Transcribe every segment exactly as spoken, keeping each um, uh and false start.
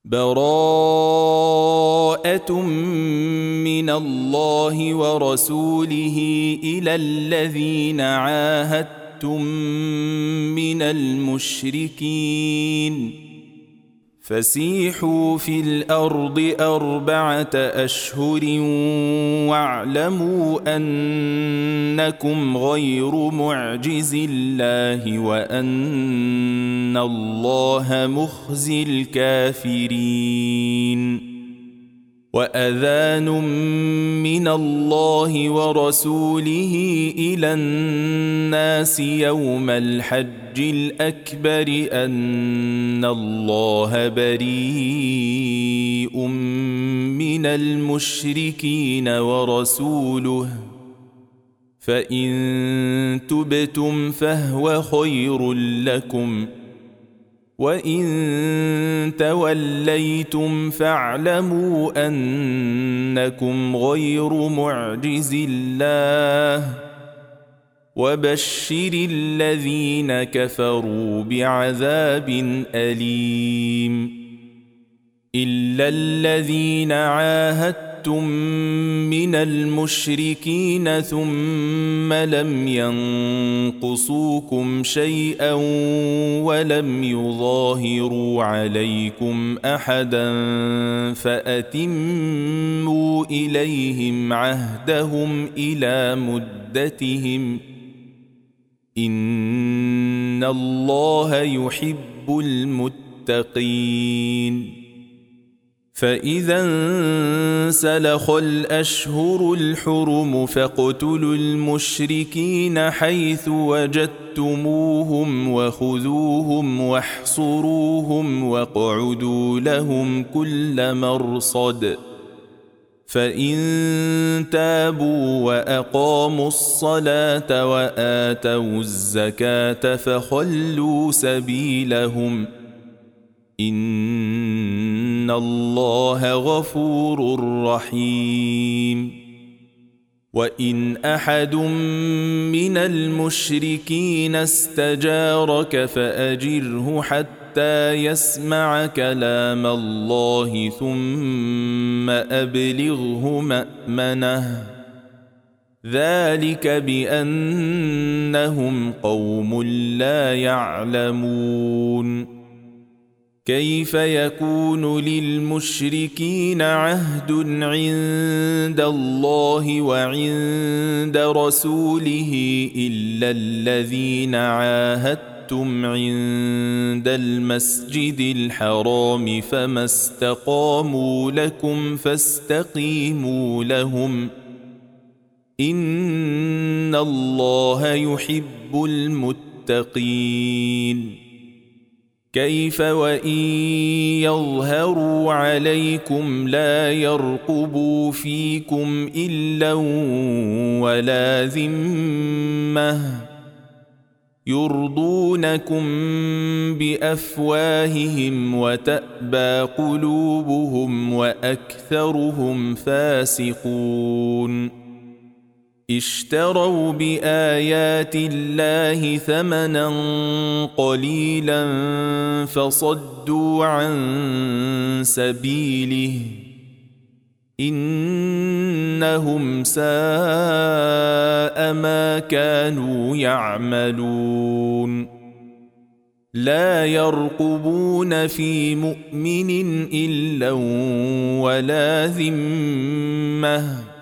براءة من الله ورسوله إلى الذين عاهدتم من المشركين فسيحوا في الأرض أربعة أشهر واعلموا أنكم غير معجز الله وأن الله مخزي الكافرين وأذان من الله ورسوله إلى الناس يوم الحج الأكبر أن الله بريء من المشركين ورسوله فإن تبتم فهو خير لكم وإن توليتم فاعلموا أنكم غير معجز الله وبشر الذين كفروا بعذاب أليم إلا الذين عاهدتم من المشركين ثم لم ينقصوكم شيئا ولم يظاهروا عليكم أحدا فأتموا إليهم عهدهم إلى مدتهم إن الله يحب المتقين فإذا انسلخ الأشهر الحرم فاقتلوا المشركين حيث وجدتموهم وخذوهم واحصروهم واقعدوا لهم كل مرصد فإن تابوا وأقاموا الصلاة وآتوا الزكاة فخلوا سبيلهم إن الله غفور رحيم وإن أحد من المشركين استجارك فأجره حتى يسمع كلام الله ثم أبلغه مأمنه ذلك بأنهم قوم لا يعلمون كيف يكون للمشركين عهد عند الله وعند رسوله إلا الذين عاهدتم عند المسجد الحرام فما استقاموا لكم فاستقيموا لهم إن الله يحب المتقين كيف وإن يظهروا عليكم لا يرقبوا فيكم إلا ولا ذمة يرضونكم بأفواههم وتأبى قلوبهم وأكثرهم فاسقون اشتروا بآيات الله ثمنا قليلا فصدوا عن سبيله إنهم ساء ما كانوا يعملون لا يرقبون في مؤمن إلا ولا ذمة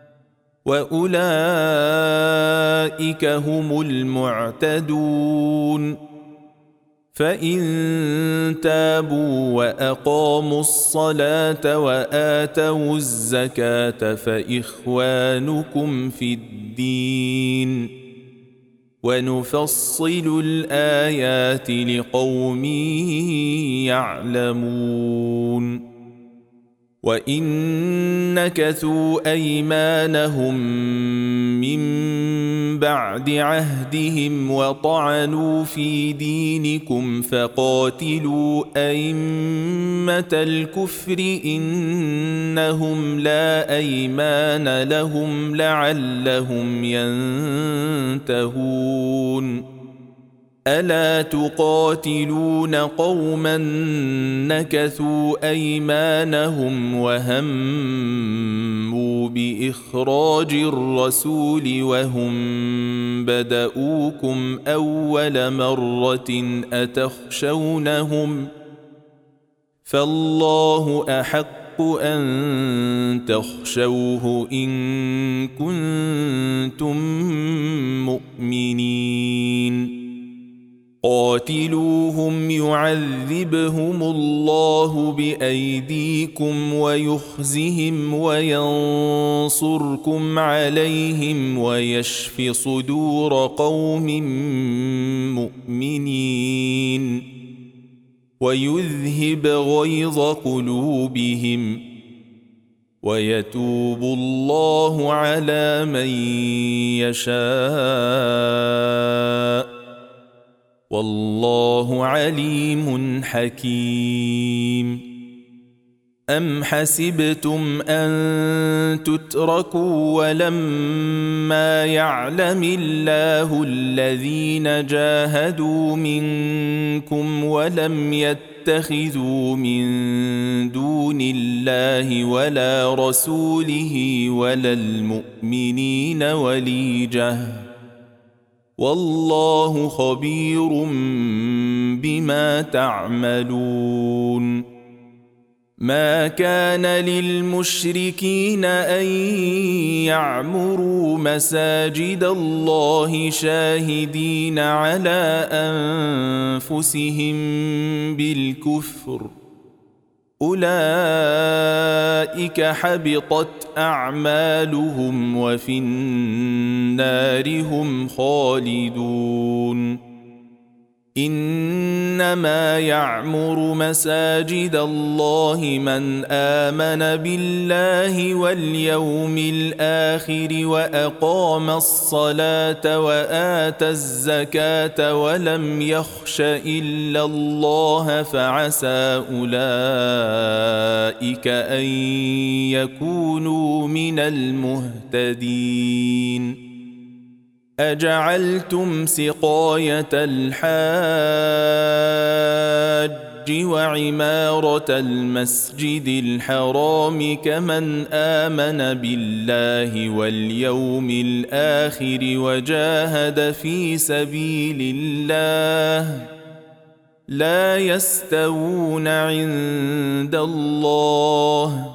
وأولئك هم المعتدون فإن تابوا وأقاموا الصلاة وآتوا الزكاة فإخوانكم في الدين ونفصل الآيات لقوم يعلمون وإن نكثوا أيمانهم من بعد عهدهم وطعنوا في دينكم فقاتلوا أئمة الكفر إنهم لا أيمان لهم لعلهم ينتهون ألا تقاتلون قوما نكثوا أيمانهم وهموا بإخراج الرسول وهم بدؤوكم أول مرة أتخشونهم فالله أحق أن تخشوه إن كنتم مؤمنين قاتلوهم يعذبهم الله بأيديكم ويخزهم وينصركم عليهم ويشف صدور قوم مؤمنين ويذهب غيظ قلوبهم ويتوب الله على من يشاء والله عليم حكيم أم حسبتم أن تتركوا ولما يعلم الله الذين جاهدوا منكم ولم يتخذوا من دون الله ولا رسوله ولا المؤمنين وليجة والله خبير بما تعملون ما كان للمشركين أن يعمروا مساجد الله شاهدين على أنفسهم بالكفر أولئك حبطت أعمالهم وفي النار هم خالدون إنما يعمر مساجد الله من آمن بالله واليوم الآخر وأقام الصلاة وآتى الزكاة ولم يخش إلا الله فعسى أولئك أن يكونوا من المهتدين أجعلتم سقاية الحاج وعمارة المسجد الحرام كمن آمن بالله واليوم الآخر وجاهد في سبيل الله لا يستوون عند الله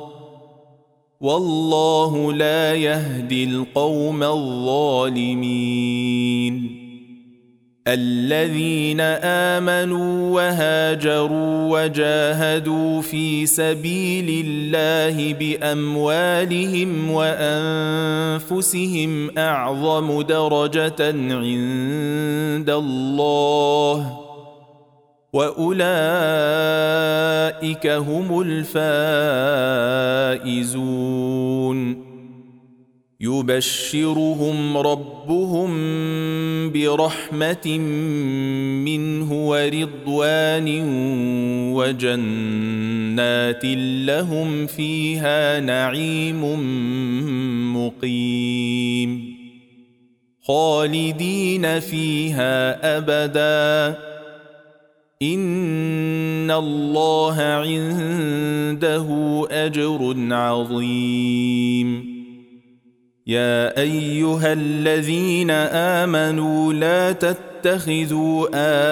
والله لا يهدي القوم الظالمين الذين آمنوا وهاجروا وجاهدوا في سبيل الله بأموالهم وأنفسهم أعظم درجة عند الله وأولئك هم الفائزون يبشرهم ربهم برحمة منه ورضوان وجنات لهم فيها نعيم مقيم خالدين فيها أبداً إن الله عنده أجر عظيم يا أيها الذين آمنوا لا تتخذوا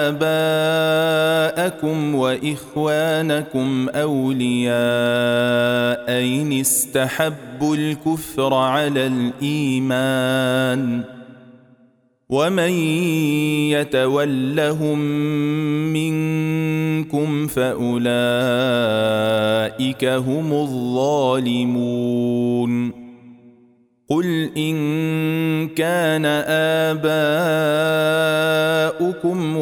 آباءكم وإخوانكم أولياء إن استحبوا الكفر على الإيمان ومن يتولهم منكم فأولئك هم الظالمون قل إن كان آباؤكم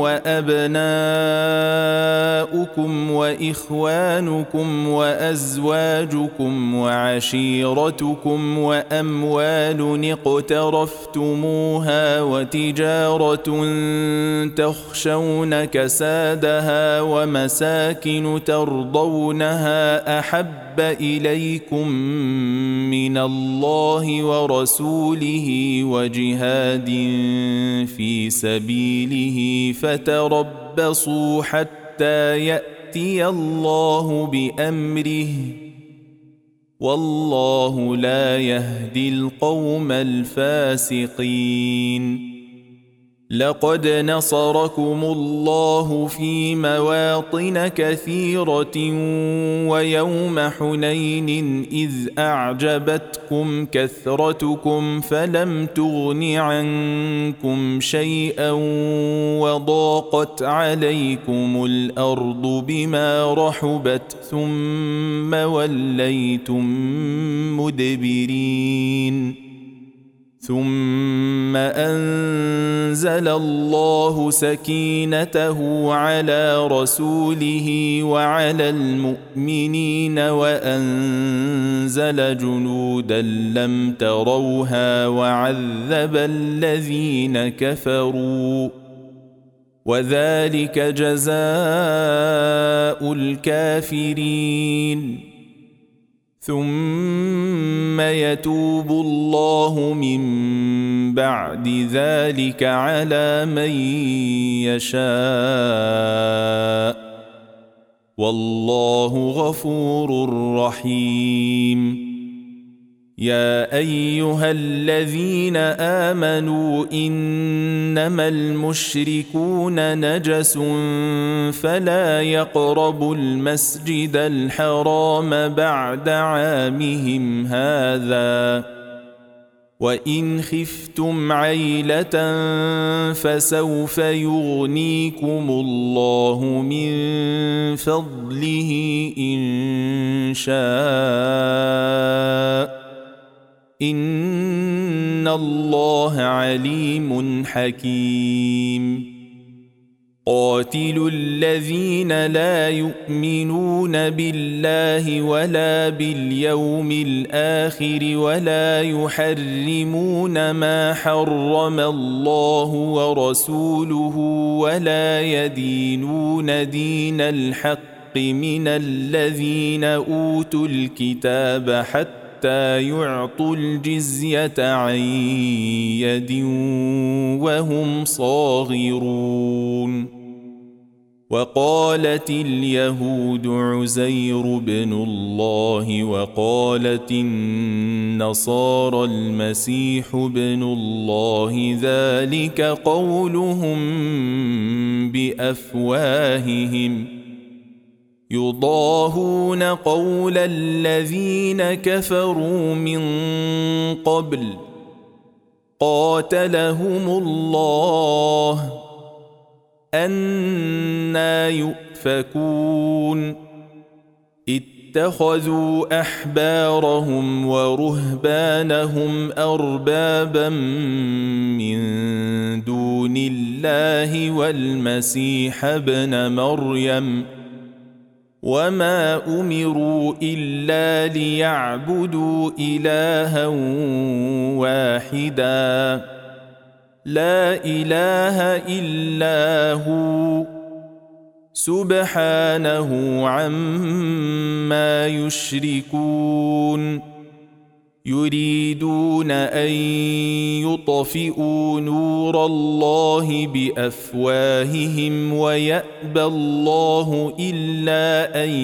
وأبناؤكم وإخوانكم وأزواجكم وعشيرتكم وأموال اقترفتموها وتجارة تخشون كسادها ومساكن ترضونها أحب إليكم من الله ورسوله وجهاد في سبيله فتربصوا حتى يأتي الله بأمره والله لا يهدي القوم الفاسقين. لقد نصركم الله في مواطن كثيرة ويوم حنين إذ أعجبتكم كثرتكم فلم تغن عنكم شيئا وضاقت عليكم الأرض بما رحبت ثم وليتم مدبرين. ثم أنزل الله سكينته على رسوله وعلى المؤمنين وأنزل جنودا لم تروها وعذب الذين كفروا وذلك جزاء الكافرين. ثم يتوب الله من بعد ذلك على من يشاء والله غفور رحيم. يا أيها الذين آمنوا إنما المشركون نجس فلا يقربوا المسجد الحرام بعد عامهم هذا وإن خفتم عيلة فسوف يغنيكم الله من فضله إن شاء إن الله عليم حكيم. قاتلوا الذين لا يؤمنون بالله ولا باليوم الآخر ولا يحرمون ما حرم الله ورسوله ولا يدينون دين الحق من الذين أوتوا الكتاب حتى حتى يعطوا الجزية عن يد وهم صاغرون. وقالت اليهود عزير بن الله وقالت النصارى المسيح بن الله ذلك قولهم بأفواههم يضاهون قول الذين كفروا من قبل قاتلهم الله أنى يؤفكون. اتخذوا أحبارهم ورهبانهم أربابا من دون الله والمسيح ابن مريم وما أمروا إلا ليعبدوا إلها واحدا لا إله إلا هو سبحانه عما يشركون. يريدون أن يطفئوا نور الله بأفواههم ويأبى الله إلا أن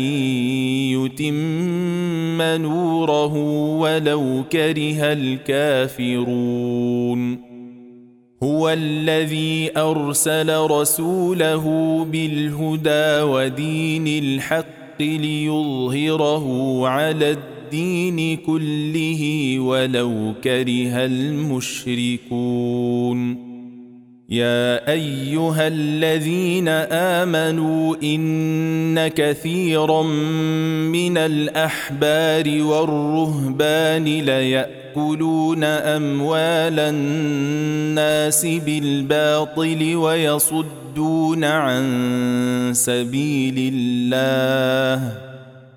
يتم نوره ولو كره الكافرون. هو الذي أرسل رسوله بالهدى ودين الحق ليظهره على الدين الدين كله ولو كره المشركون. يا أيها الذين آمنوا إن كثيرا من الأحبار والرهبان ليأكلون أموال الناس بالباطل ويصدون عن سبيل الله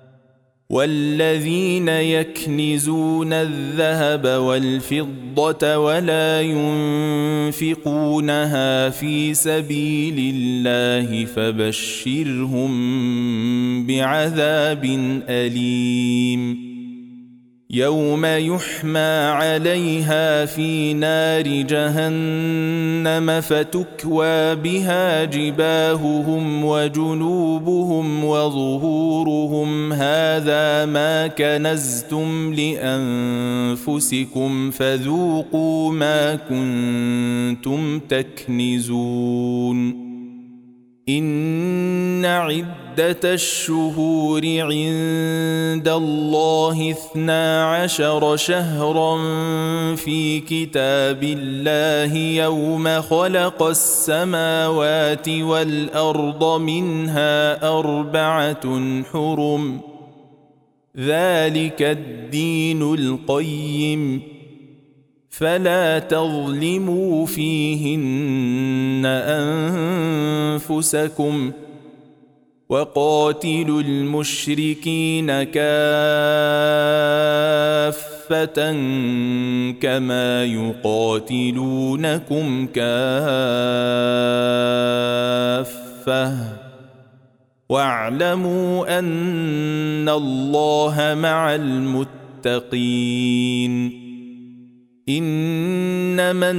والذين يكنزون الذهب والفضة ولا ينفقونها في سبيل الله فبشرهم بعذاب أليم. يوم يحمى عليها في نار جهنم فتكوى بها جباههم وجنوبهم وظهورهم هذا ما كنزتم لأنفسكم فذوقوا ما كنتم تكنزون إن عدة الشهور عند الله اثنا عشر شهرا في كتاب الله يوم خلق السماوات والأرض منها أربعة حرم ذلك الدين القيم فلا تظلموا فيهن أنفسكم وقاتلوا المشركين كافة كما يقاتلونكم كافة واعلموا أن الله مع المتقين إنما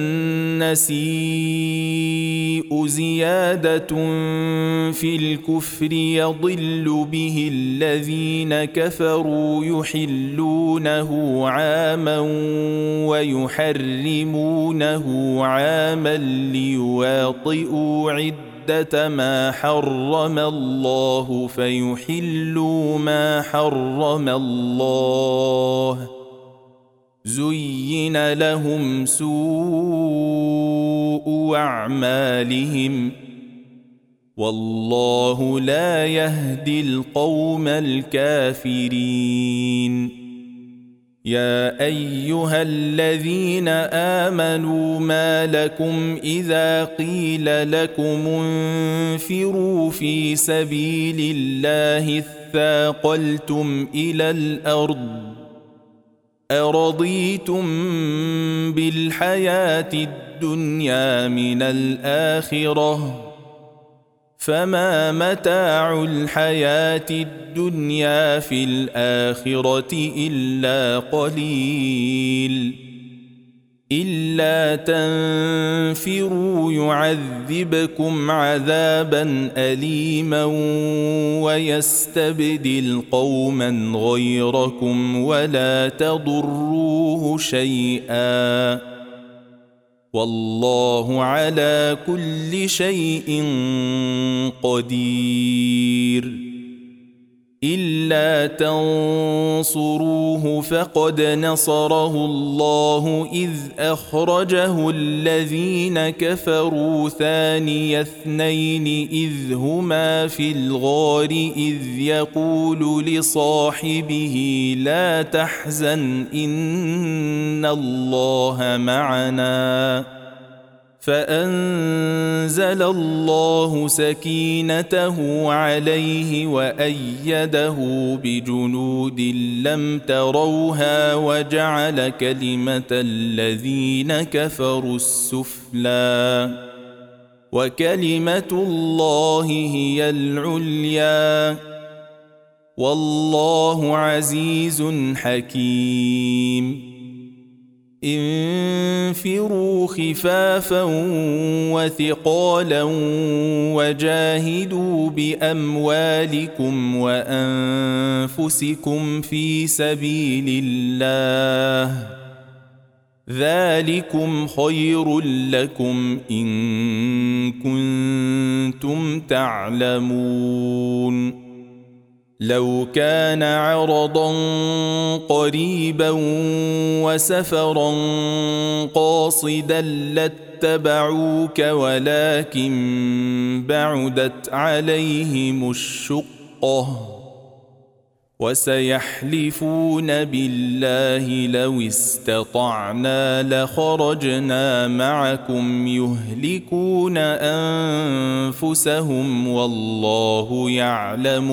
النسيء زيادة في الكفر يضل به الذين كفروا يحلونه عاما ويحرمونه عاما ليواطئوا عدة ما حرم الله فيحلوا ما حرم الله زين لهم سوء أعمالهم والله لا يهدي القوم الكافرين يا أيها الذين آمنوا ما لكم إذا قيل لكم انفروا في سبيل الله اثاقلتم إلى الأرض أرضيتم بالحياة الدنيا من الآخرة فما متاع الحياة الدنيا في الآخرة إلا قليل إلا تنفروا يعذبكم عذابا أليما ويستبدل قوما غيركم ولا تضروه شيئا والله على كل شيء قدير إلا تنصروه فقد نصره الله إذ أخرجه الذين كفروا ثاني اثنين إذ هما في الغار إذ يقول لصاحبه لا تحزن إن الله معنا فأنزل الله سكينته عليه وأيده بجنود لم تروها وجعل كلمة الذين كفروا السفلى وكلمة الله هي العليا والله عزيز حكيم انفروا خفافا وثقالا وجاهدوا بأموالكم وأنفسكم في سبيل الله ذلكم خير لكم إن كنتم تعلمون لو كان عرضا قريبا وسفرا قاصدا لاتبعوك ولكن بعدت عليهم الشقة وسيحلفون بالله لو استطعنا لخرجنا معكم يهلكون أنفسهم والله يعلم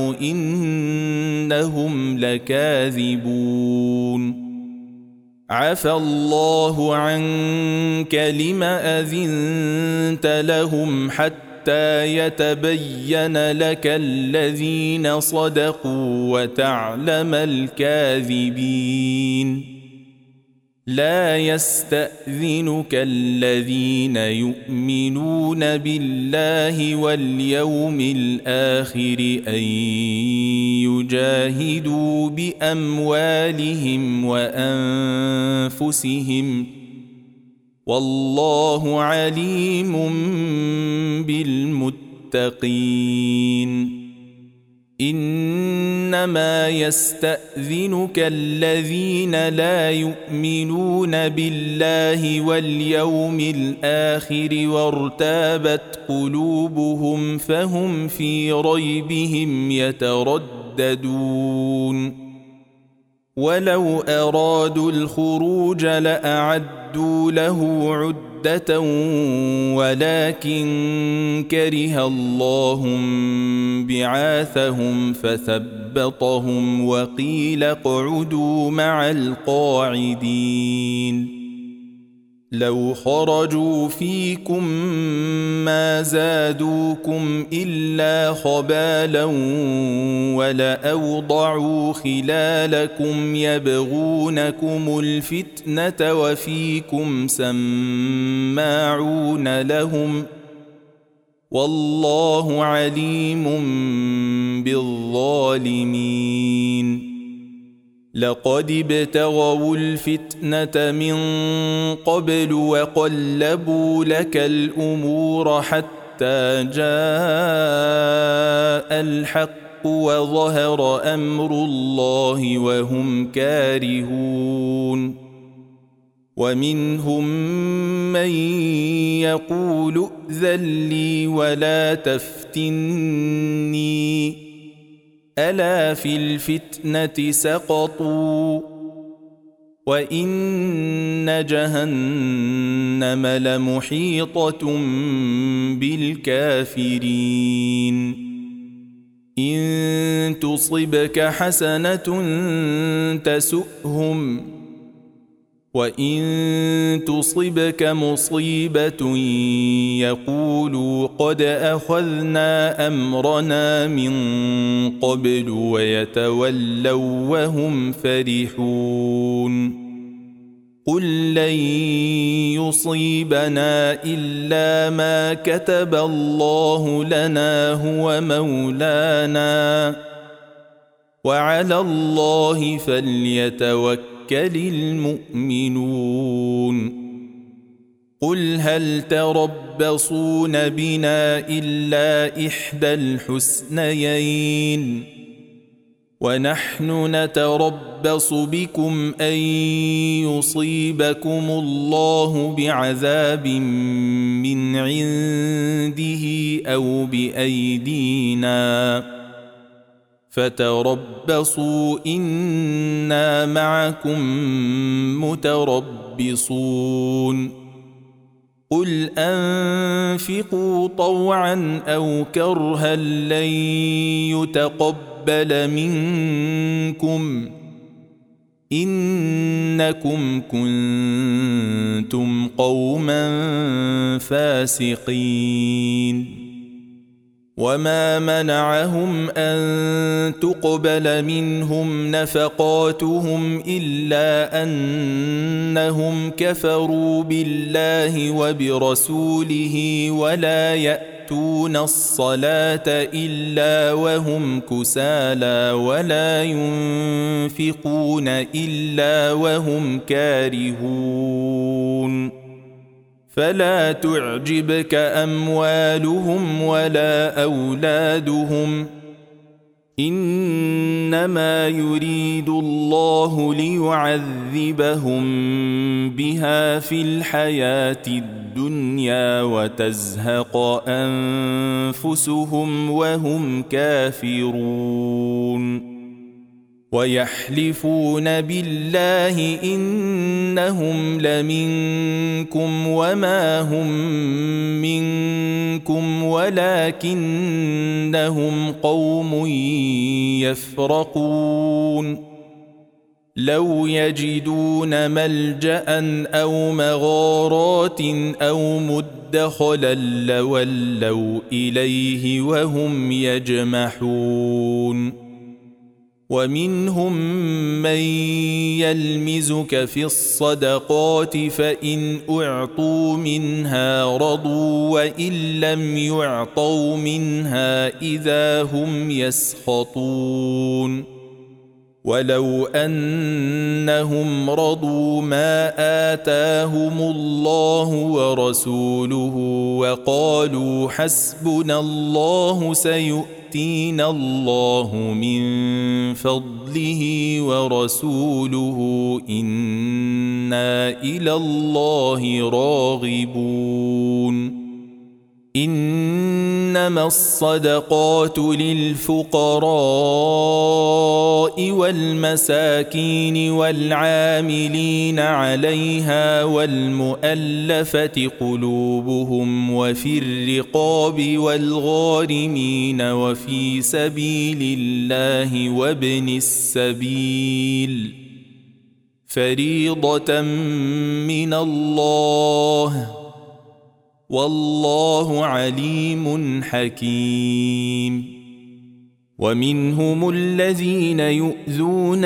إنهم لكاذبون عفى الله عنك لم أذنت لهم حتى حتى يتبين لك الذين صدقوا وتعلم الكاذبين لا يستأذنك الذين يؤمنون بالله واليوم الآخر أن يجاهدوا بأموالهم وأنفسهم والله عليم بالمتقين إنما يستأذنك الذين لا يؤمنون بالله واليوم الآخر وارتابت قلوبهم فهم في ريبهم يترددون ولو أرادوا الخروج لأعدوا له عدة ولكن كره الله بعاثهم فثبطهم وقيل اقعدوا مع القاعدين لو خرجوا فيكم ما زادوكم إلا خبالا ولأوضعوا خلالكم يبغونكم الفتنة وفيكم سماعون لهم والله عليم بالظالمين لقد ابتغوا الفتنة من قبل وقلبوا لك الأمور حتى جاء الحق وظهر أمر الله وهم كارهون ومنهم من يقول ائذن لي ولا تفتني ألا في الفتنة سقطوا وإن جهنم لمحيطة بالكافرين إن تصبك حسنة تسؤهم وإن تصبك مصيبة يقولوا قد أخذنا أمرنا من قبل ويتولوا وهم فرحون قل لن يصيبنا إلا ما كتب الله لنا هو مولانا وعلى الله فليتوكل المؤمنون قل هل تربصون بنا إلا إحدى الحسنيين ونحن نتربص بكم أن يصيبكم الله بعذاب من عنده أو بأيدينا فتربصوا إنا معكم متربصون قل أنفقوا طوعا أو كرها لن يتقبل منكم إنكم كنتم قوما فاسقين وما منعهم أن تقبل منهم نفقاتهم إلا أنهم كفروا بالله وبرسوله ولا يأتون الصلاة إلا وهم كسالى ولا ينفقون إلا وهم كارهون فلا تعجبك أموالهم ولا أولادهم إنما يريد الله ليعذبهم بها في الحياة الدنيا وتزهق أنفسهم وهم كافرون ويحلفون بالله إنهم لمنكم وما هم منكم ولكنهم قوم يفرقون لو يجدون ملجأ أو مغارات أو مدخلا لولوا إليه وهم يجمحون ومنهم من يلمزك في الصدقات فإن أعطوا منها رضوا وإن لم يعطوا منها إذا هم يسخطون ولو أنهم رضوا ما آتاهم الله ورسوله وقالوا حسبنا الله سيؤتينا الله من فضله ورسوله إنا إلى الله راغبون إنما الصدقات للفقراء والمساكين والعاملين عليها والمؤلفة قلوبهم وفي الرقاب والغارمين وفي سبيل الله وابن السبيل فريضة من الله والله عليم حكيم ومنهم الذين يؤذون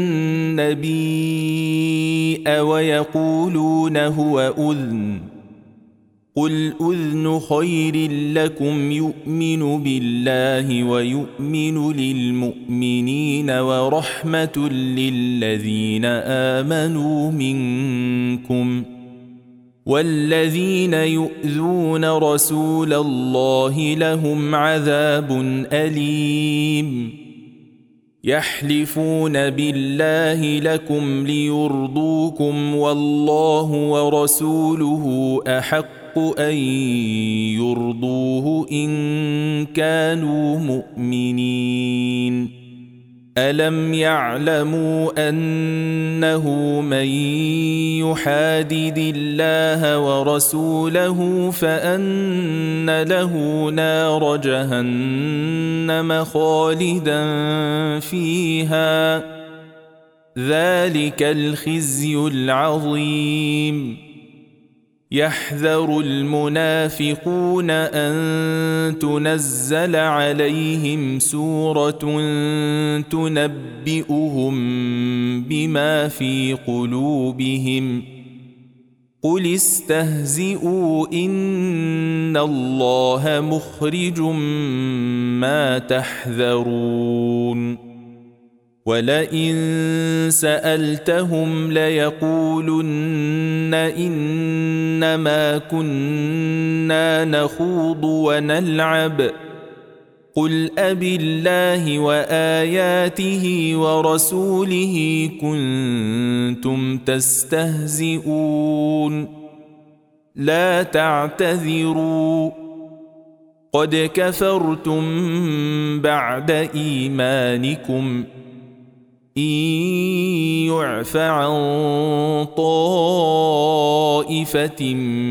النبي ويقولون هو أذن قل أذن خير لكم يؤمن بالله ويؤمن للمؤمنين ورحمة للذين آمنوا منكم والذين يؤذون رسول الله لهم عذاب أليم يحلفون بالله لكم ليرضوكم والله ورسوله أحق أن يرضوه إن كانوا مؤمنين ألم يعلموا أنه من يحادد الله ورسوله فأن له نار جهنم خالدا فيها ذلك الخزي العظيم يحذر المنافقون أن تنزل عليهم سورة تنبئهم بما في قلوبهم قل استهزئوا إن الله مخرج ما تحذرون ولئن سألتهم ليقولن إنما كنا نخوض ونلعب قل أبالله وآياته ورسوله كنتم تستهزئون لا تعتذروا قد كفرتم بعد إيمانكم إن يعف عن طائفة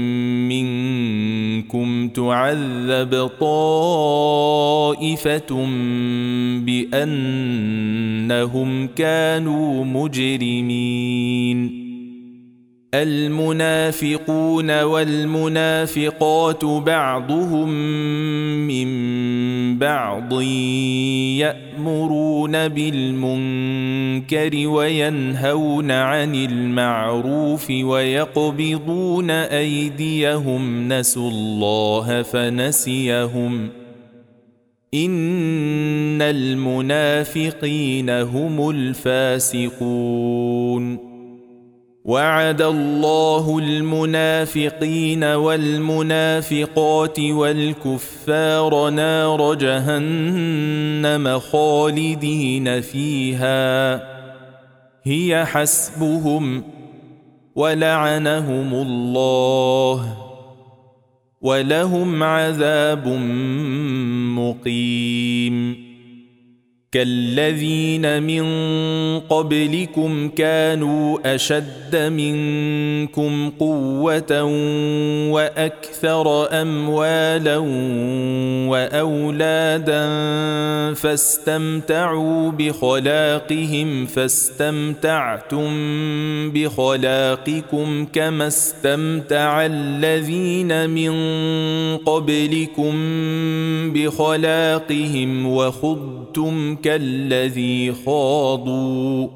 منكم تعذب طائفة بأنهم كانوا مجرمين المنافقون والمنافقات بعضهم من بعض يأمرون بالمنكر وينهون عن المعروف ويقبضون أيديهم نسوا الله فنسيهم إن المنافقين هم الفاسقون وعد الله المنافقين والمنافقات والكفار نار جهنم خالدين فيها هي حسبهم ولعنهم الله ولهم عذاب مقيم كالذين من قبلكم كانوا أشد منكم قوة وأكثر أموالا وأولادا فاستمتعوا بخلاقهم فاستمتعتم بخلاقكم كما استمتع الذين من قبلكم بخلاقهم وخضتم كالذي خاضوا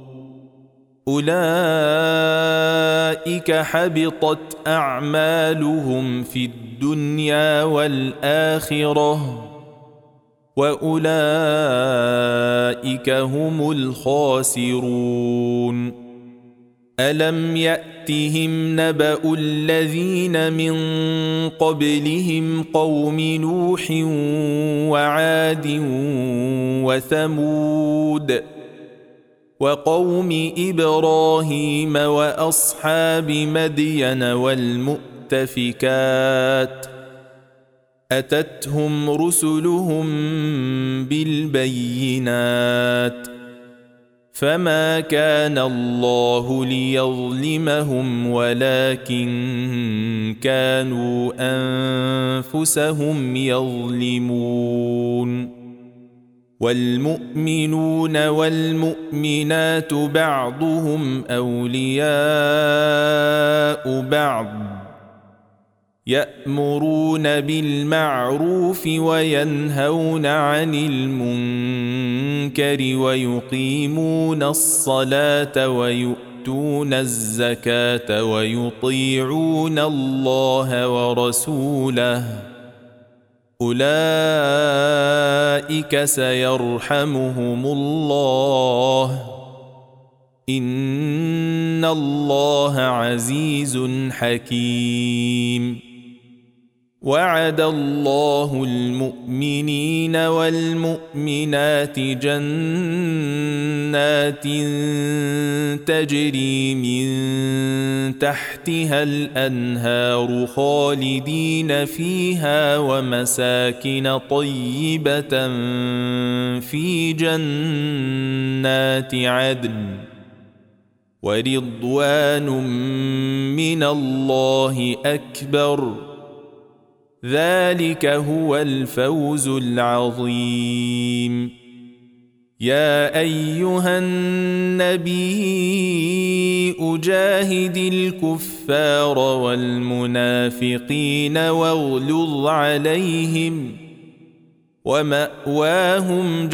أولئك حبطت أعمالهم في الدنيا والآخرة وأولئك هم الخاسرون ألم يأتهم نبأ الذين من قبلهم قوم نوح وعاد وثمود وقوم إبراهيم وأصحاب مدين والمؤتفكات أتتهم رسلهم بالبينات فما كان الله ليظلمهم ولكن كانوا أنفسهم يظلمون والمؤمنون والمؤمنات بعضهم أولياء بعض يأمرون بالمعروف وينهون عن المنكر ويقيمون الصلاة ويؤتون الزكاة ويطيعون الله ورسوله أولئك سيرحمهم الله إن الله عزيز حكيم وعد الله المؤمنين والمؤمنات جنات تجري من تحتها الأنهار خالدين فيها ومساكن طيبة في جنات عدن ورضوان من الله أكبر ذلك هو الفوز العظيم يا أيها النبي أجاهد الكفار والمنافقين واغلظ عليهم ومأواهم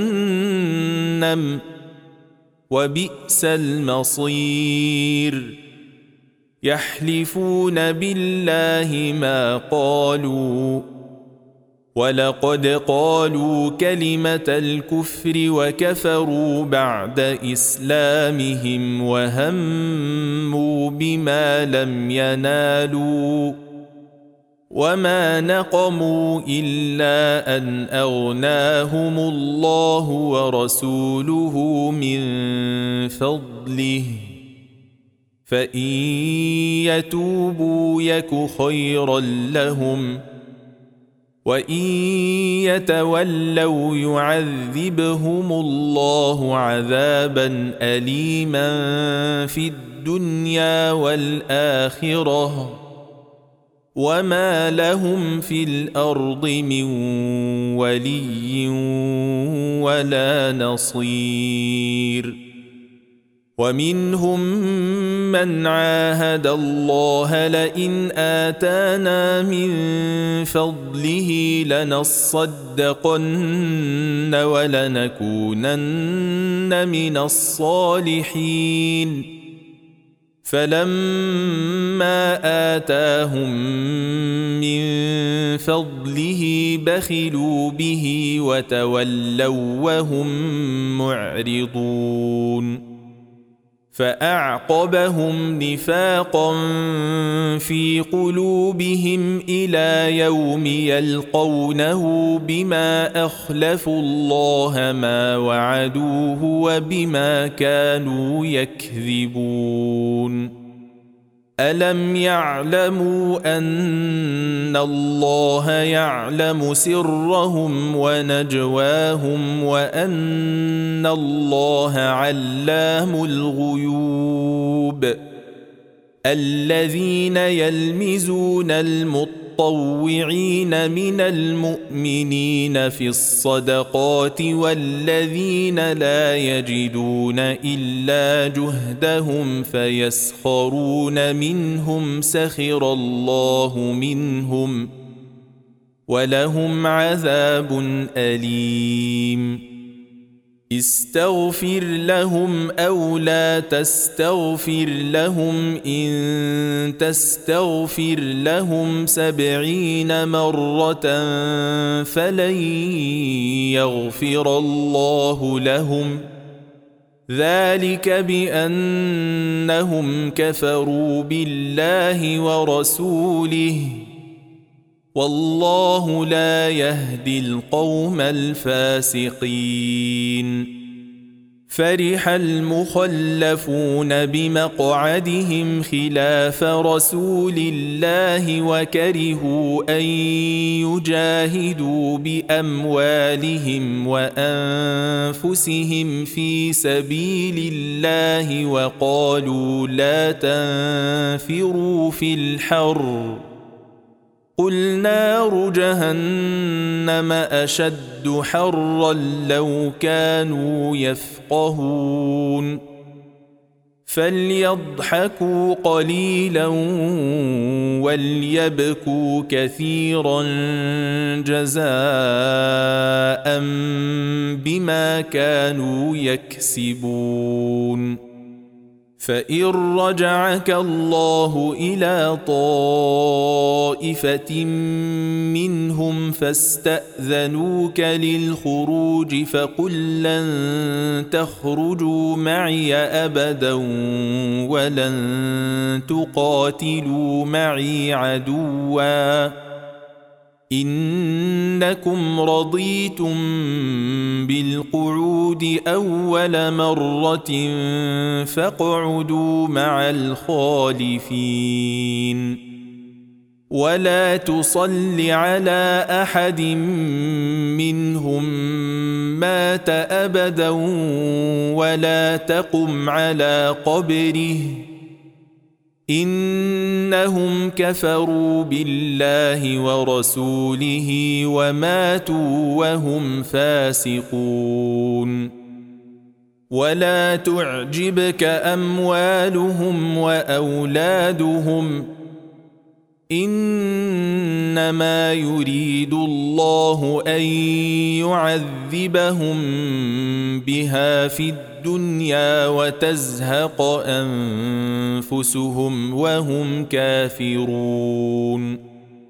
جهنم وبئس المصير يحلفون بالله ما قالوا ولقد قالوا كلمة الكفر وكفروا بعد إسلامهم وهموا بما لم ينالوا وما نقموا إلا أن أغناهم الله ورسوله من فضله فإن يتوبوا يك خيرا لهم وإن يتولوا يعذبهم الله عذابا أليما في الدنيا والآخرة وما لهم في الأرض من ولي ولا نصير ومنهم من عاهد الله لئن آتانا من فضله لنصدقن ولنكونن من الصالحين فلما آتاهم من فضله بخلوا به وتولوا وهم معرضون فأعقبهم نفاقا في قلوبهم إلى يوم يلقونه بما أخلفوا الله ما وعدوه وبما كانوا يكذبون ألم يعلموا أن الله يعلم سرهم ونجواهم وأن الله علام الغيوب الذين يلمزون المطوعين من المؤمنين في الصدقات والذين لا يجدون إلا جهدهم فيسخرون منهم سخر الله منهم ولهم عذاب أليم استغفر لهم أو لا تستغفر لهم إن تستغفر لهم سبعين مرة فلن يغفر الله لهم ذلك بأنهم كفروا بالله ورسوله والله لا يهدي القوم الفاسقين فرح المخلفون بمقعدهم خلاف رسول الله وكرهوا أن يجاهدوا بأموالهم وأنفسهم في سبيل الله وقالوا لا تنفروا في الحر قل نار جهنم أشد حرا لو كانوا يفقهون فليضحكوا قليلا وليبكوا كثيرا جزاء بما كانوا يكسبون فإن رجعك الله إلى طائفة منهم فاستأذنوك للخروج فقل لن تخرجوا معي أبدا ولن تقاتلوا معي عدوا إنكم رضيتم بالقعود أول مرة فاقعدوا مع الخالفين ولا تصل على أحد منهم مات أبدا ولا تقم على قبره إنهم كفروا بالله ورسوله وماتوا وهم فاسقون ولا تعجبك أموالهم وأولادهم إنما يريد الله أن يعذبهم بها في الدنيا وتزهق أنفسهم وهم كافرون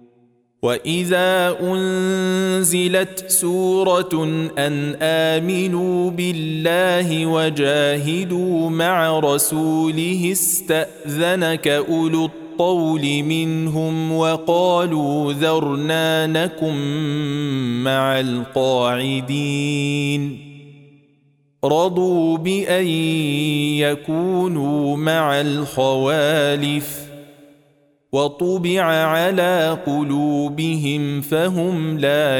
وإذا أنزلت سورة أن آمنوا بالله وجاهدوا مع رسوله استأذنك أولو الطول منهم وقالوا ذرنا نكن مع القاعدين رضوا بأن يكونوا مع الخوالف وطبع على قلوبهم فهم لا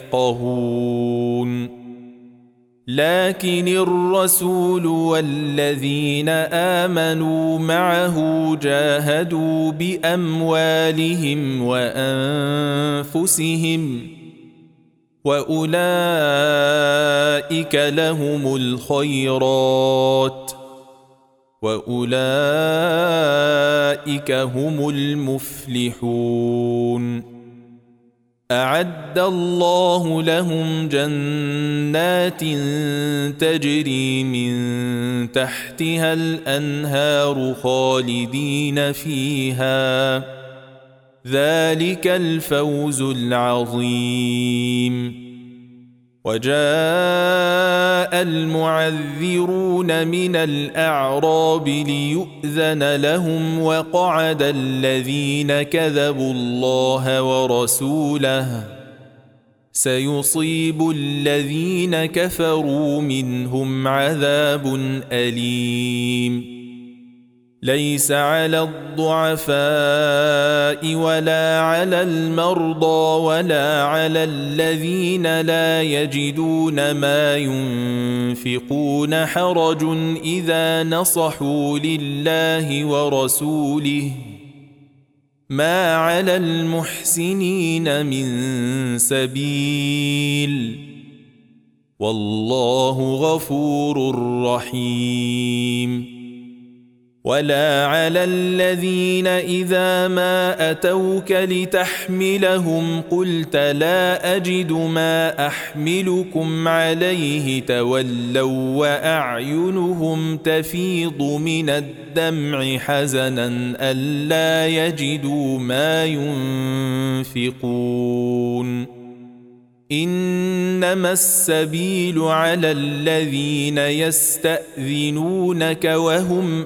يفقهون لكن الرسول والذين آمنوا معه جاهدوا بأموالهم وأنفسهم وأولئك لهم الخيرات وأولئك هم المفلحون أعد الله لهم جنات تجري من تحتها الأنهار خالدين فيها ذلك الفوز العظيم وجاء المعذرون من الأعراب ليؤذن لهم وقعد الذين كذبوا الله ورسوله سيصيب الذين كفروا منهم عذاب أليم ليس على الضعفاء ولا على المرضى ولا على الذين لا يجدون ما ينفقون حرج إذا نصحوا لله ورسوله ما على المحسنين من سبيل والله غفور رحيم. ولا على الذين إذا ما أتوك لتحملهم قلت لا أجد ما أحملكم عليه تولوا وأعينهم تفيض من الدمع حزنا ألا يجدوا ما ينفقون. إنما السبيل على الذين يستأذنونك وهم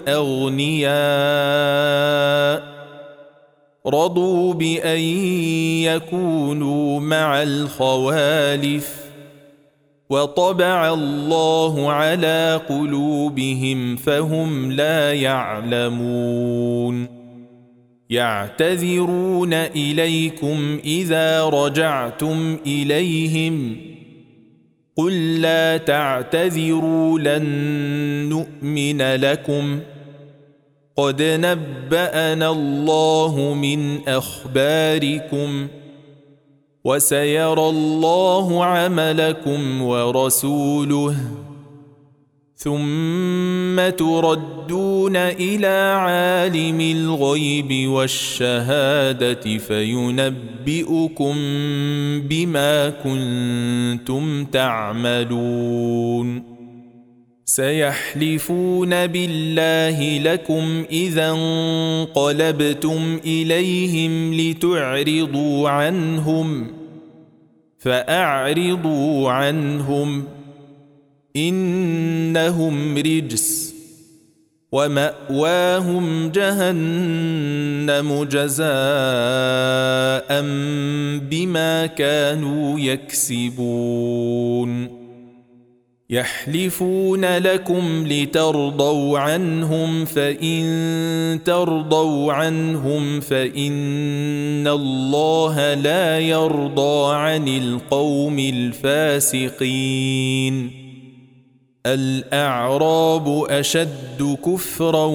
أغنياء رضوا بأن يكونوا مع الخوالف وطبع الله على قلوبهم فهم لا يعلمون. يعتذرون إليكم إذا رجعتم إليهم قل لا تعتذروا لن نؤمن لكم قد نبأنا الله من أخباركم وسيرى الله عملكم ورسوله ثم تردون إلى عالم الغيب والشهادة فينبئكم بما كنتم تعملون. سيحلفون بالله لكم إذا انقلبتم إليهم لتعرضوا عنهم فأعرضوا عنهم إنهم رجس ومأواهم جهنم جزاء بما كانوا يكسبون. يحلفون لكم لترضوا عنهم فإن ترضوا عنهم فإن الله لا يرضى عن القوم الفاسقين. الأعراب أشد كفرا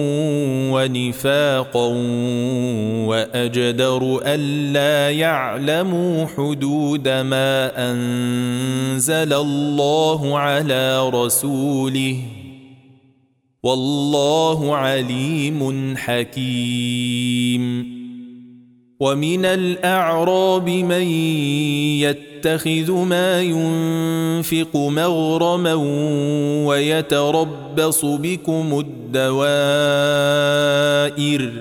ونفاقا وأجدر ألا يعلموا حدود ما أنزل الله على رسوله والله عليم حكيم. ومن الأعراب من يتخذ ما ينفق مغرما ويتربص بكم الدوائر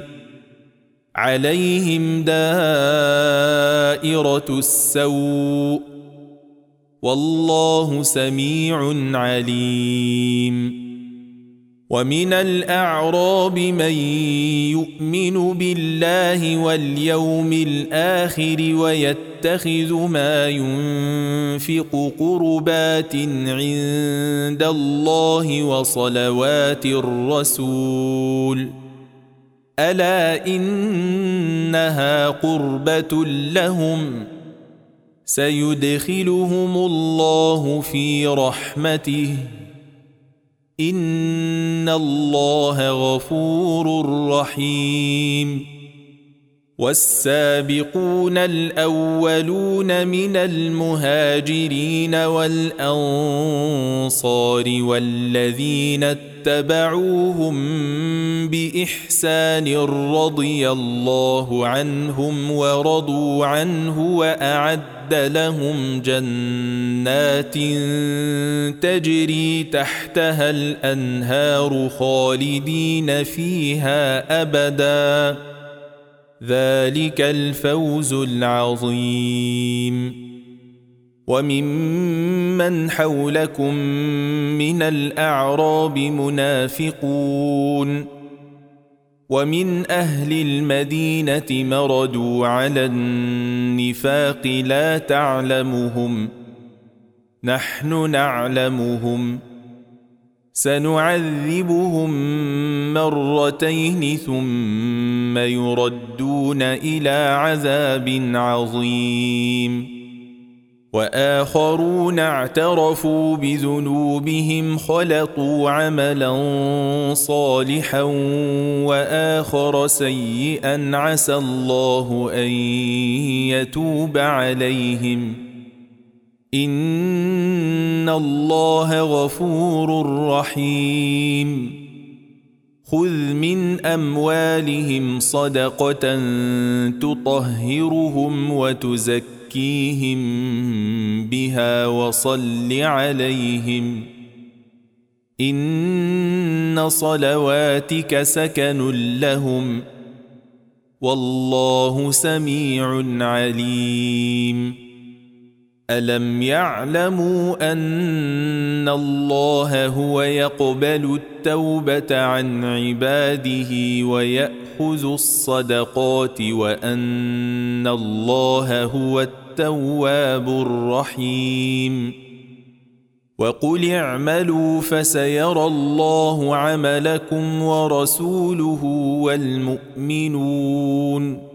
عليهم دائرة السوء والله سميع عليم. ومن الأعراب من يؤمن بالله واليوم الآخر ويتخذ ما ينفق قربات عند الله وصلوات الرسول ألا إنها قربة لهم سيدخلهم الله في رحمته إن الله غفور رحيم. والسابقون الأولون من المهاجرين والأنصار والذين اتبعوهم بإحسان رضي الله عنهم ورضوا عنه وأعد لهم جنات تجري تحتها الأنهار خالدين فيها أبدا ذلك الفوز العظيم. وممن حولكم من الأعراب منافقون ومن أهل المدينة مردوا على النفاق لا تعلمهم نحن نعلمهم سنعذبهم مرتين ثم يردون إلى عذاب عظيم وآخرون اعترفوا بذنوبهم خلطوا عملا صالحا وآخر سيئا عسى الله أن يتوب عليهم إن الله غفور رحيم خذ من أموالهم صدقة تطهرهم وتزكيهم بها وصل عليهم إن صلواتك سكن لهم والله سميع عليم ألم يعلموا أن الله هو يقبل التوبة عن عباده ويأخذ الصدقات وأن الله هو التواب الرحيم وقل اعملوا فسيرى الله عملكم ورسوله والمؤمنون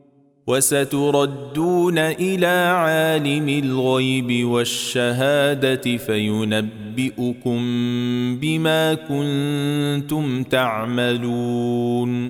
وستردون إلى عالم الغيب والشهادة فينبئكم بما كنتم تعملون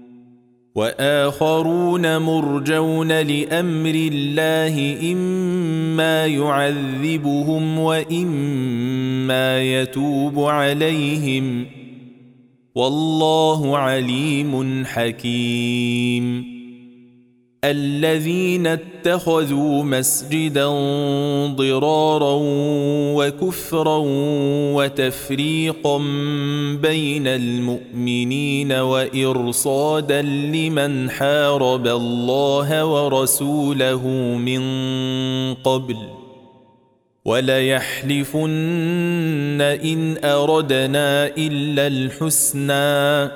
وآخرون مرجون لأمر الله إما يعذبهم وإما يتوب عليهم والله عليم حكيم الذين اتخذوا مسجدا ضرارا وكفرا وتفريقا بين المؤمنين وإرصادا لمن حارب الله ورسوله من قبل وليحلفن إن أردنا إلا الحسنى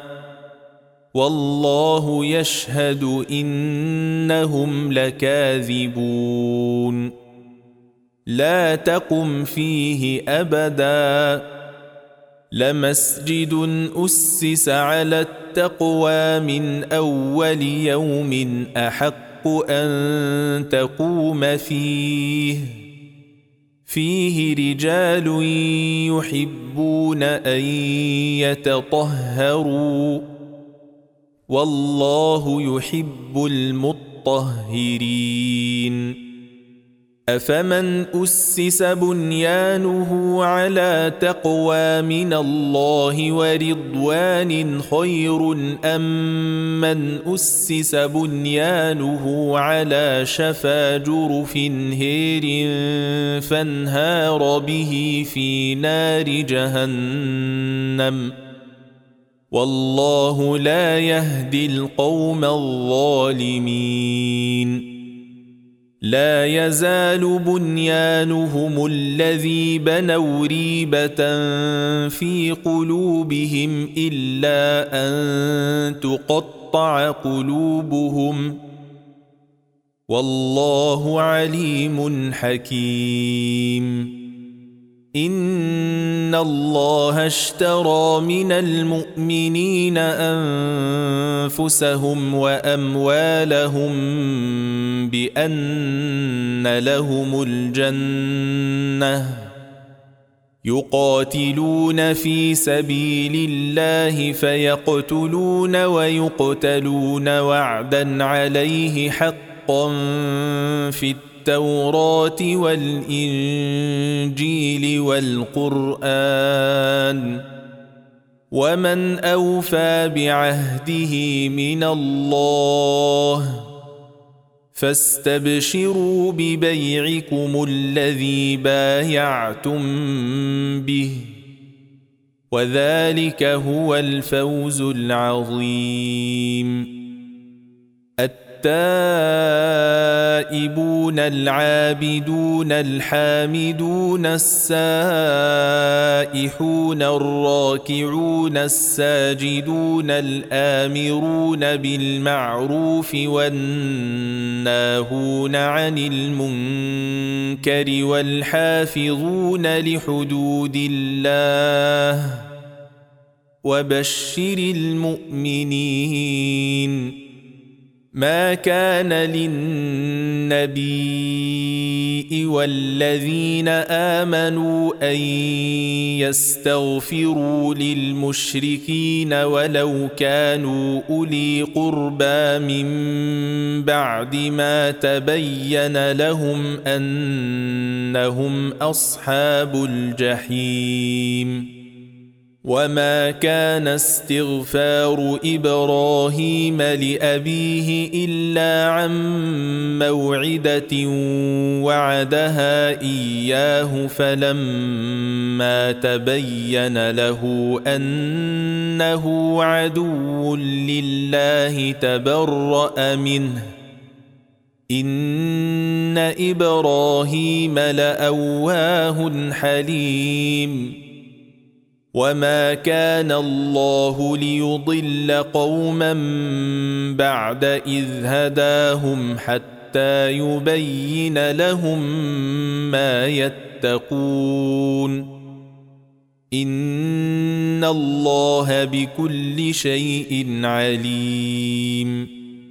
والله يشهد إنهم لكاذبون لا تقم فيه أبدا لمسجد أسس على التقوى من أول يوم أحق أن تقوم فيه فيه رجال يحبون أن يتطهروا والله يحب المطهرين أفمن أسس بنيانه على تقوى من الله ورضوان خير أم من أسس بنيانه على شفا جرف هير فانهار به في نار جهنم والله لا يهدي القوم الظالمين لا يزال بنيانهم الذي بنوا ريبة في قلوبهم إلا أن تقطع قلوبهم والله عليم حكيم إن الله اشترى من المؤمنين أنفسهم وأموالهم بأن لهم الجنة يقاتلون في سبيل الله فيقتلون ويقتلون وعدا عليه حقا في التوراة والإنجيل والقرآن ومن أوفى بعهده من الله فاستبشروا ببيعكم الذي بايعتم به وذلك هو الفوز العظيم التائبون العابدون الحامدون السائحون الراكعون الساجدون الآمرون بالمعروف والناهون عن المنكر والحافظون لحدود الله وبشر المؤمنين. ما كان للنبي والذين آمنوا أن يستغفروا للمشركين ولو كانوا أولي قربى من بعد ما تبين لهم أنهم أصحاب الجحيم. وما كان استغفار إبراهيم لأبيه إلا عن موعدة وعدها إياه فلما تبين له أنه عدو لله تبرأ منه إن إبراهيم لأواه حليم. وما كان الله ليضل قوما بعد إذ هداهم حتى يبين لهم ما يتقون إن الله بكل شيء عليم.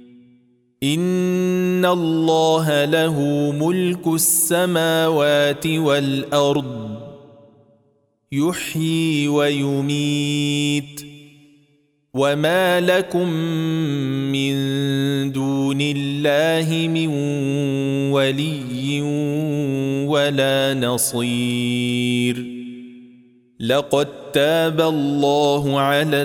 إن الله له ملك السماوات والأرض يحيي ويميت وما لكم من دون الله من ولي ولا نصير. لقد تاب الله على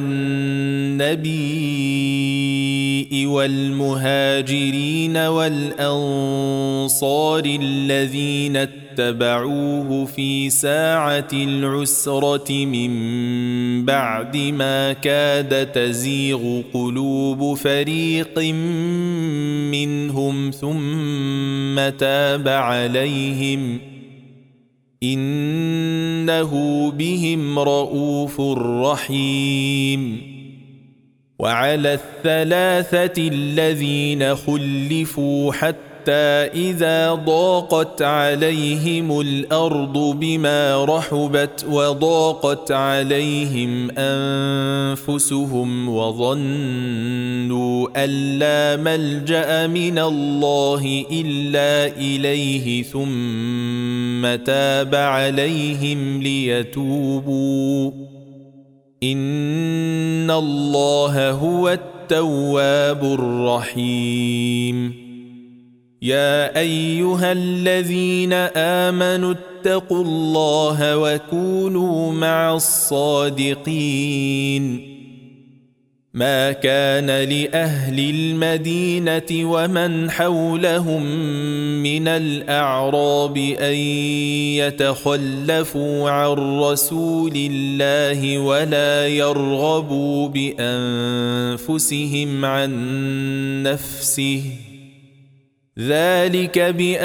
النبي والمهاجرين والأنصار الذين اتبعوه في ساعة العسرة من بعد ما كاد تزيغ قلوب فريق منهم ثم تاب عليهم إنه بهم رءوف رحيم. وعلى الثلاثة الذين خلفوا حتى إذا ضاقت عليهم الأرض بما رحبت وضاقت عليهم أنفسهم وظنوا أن لا ملجأ من الله إلا إليه ثم تاب عليهم ليتوبوا إن الله هو التواب الرحيم. يا أيها الذين آمنوا اتقوا الله وكونوا مع الصادقين. ما كان لأهل المدينة ومن حولهم من الأعراب أن يتخلفوا عن رسول الله ولا يرغبوا بأنفسهم عن نفسه ذلك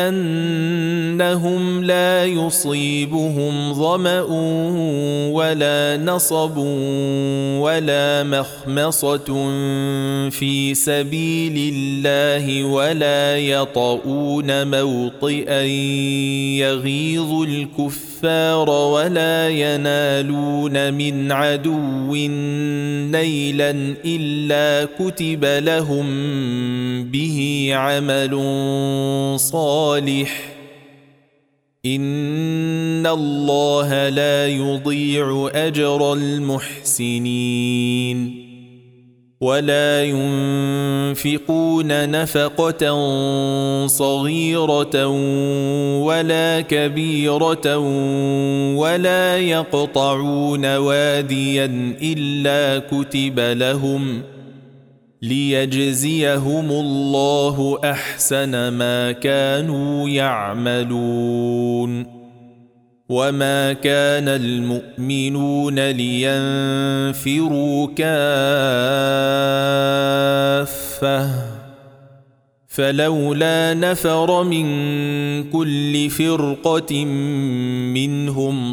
بأنهم لا يصيبهم ظمأ ولا نصب ولا مخمصة في سبيل الله ولا يطؤون موطئا يغيظ الكفار ولا ينالون من عدو نيلا إلا كتب لهم به عمل صالح إن الله لا يضيع أجر المحسنين. ولا ينفقون نفقة صغيرة ولا كبيرة ولا يقطعون واديا إلا كتب لهم ليجزيهم الله أحسن ما كانوا يعملون. وما كان المؤمنون لينفروا كافة فلولا نفر من كل فرقة منهم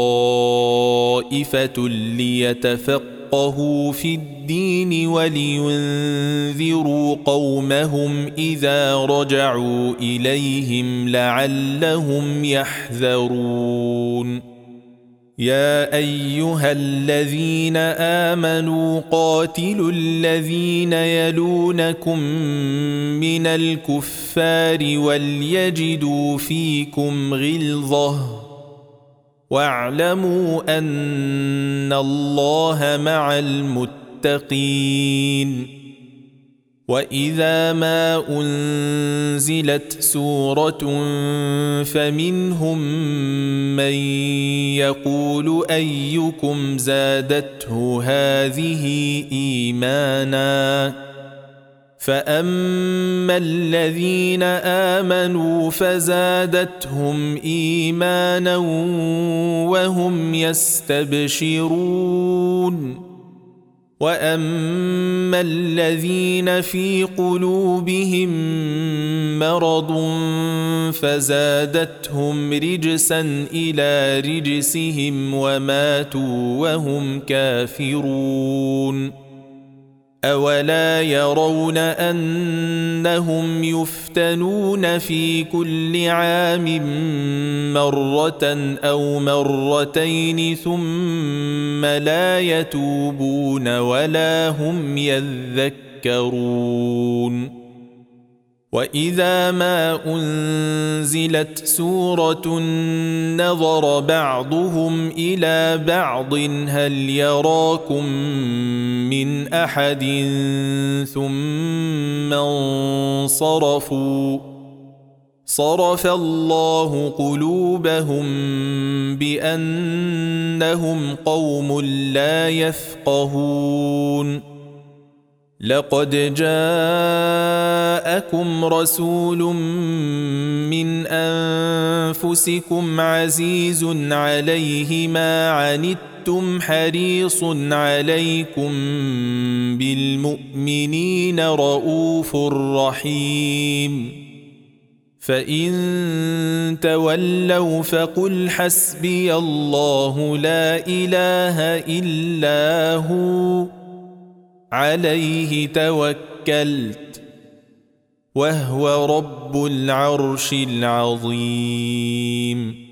طائفة ليتفقهوا في الدين ولينذروا قومهم إذا رجعوا إليهم لعلهم يحذرون يا أيها الذين آمنوا قاتلوا الذين يلونكم من الكفار وليجدوا فيكم غلظة واعلموا أن الله مع المتقين وإذا ما أنزلت سورة فمنهم من يقول أيكم زادته هذه إيمانا فأما الذين آمنوا فزادتهم إيمانا وهم يستبشرون وأما الذين في قلوبهم مرض فزادتهم رجسا إلى رجسهم وماتوا وهم كافرون أولا يرون أنهم يفتنون في كل عام مرة أو مرتين ثم لا يتوبون ولا هم يذكرون وإذا ما أنزلت سورة نظر بعضهم إلى بعض هل يراكم من أحد ثم انصرفوا صرف الله قلوبهم بأنهم قوم لا يفقهون لقد جاءكم رسول من أنفسكم عزيز عليه ما عنتم حريص عليكم بالمؤمنين رؤوف رحيم فإن تولوا فقل حسبي الله لا إله إلا هو عليه توكلت وهو رب العرش العظيم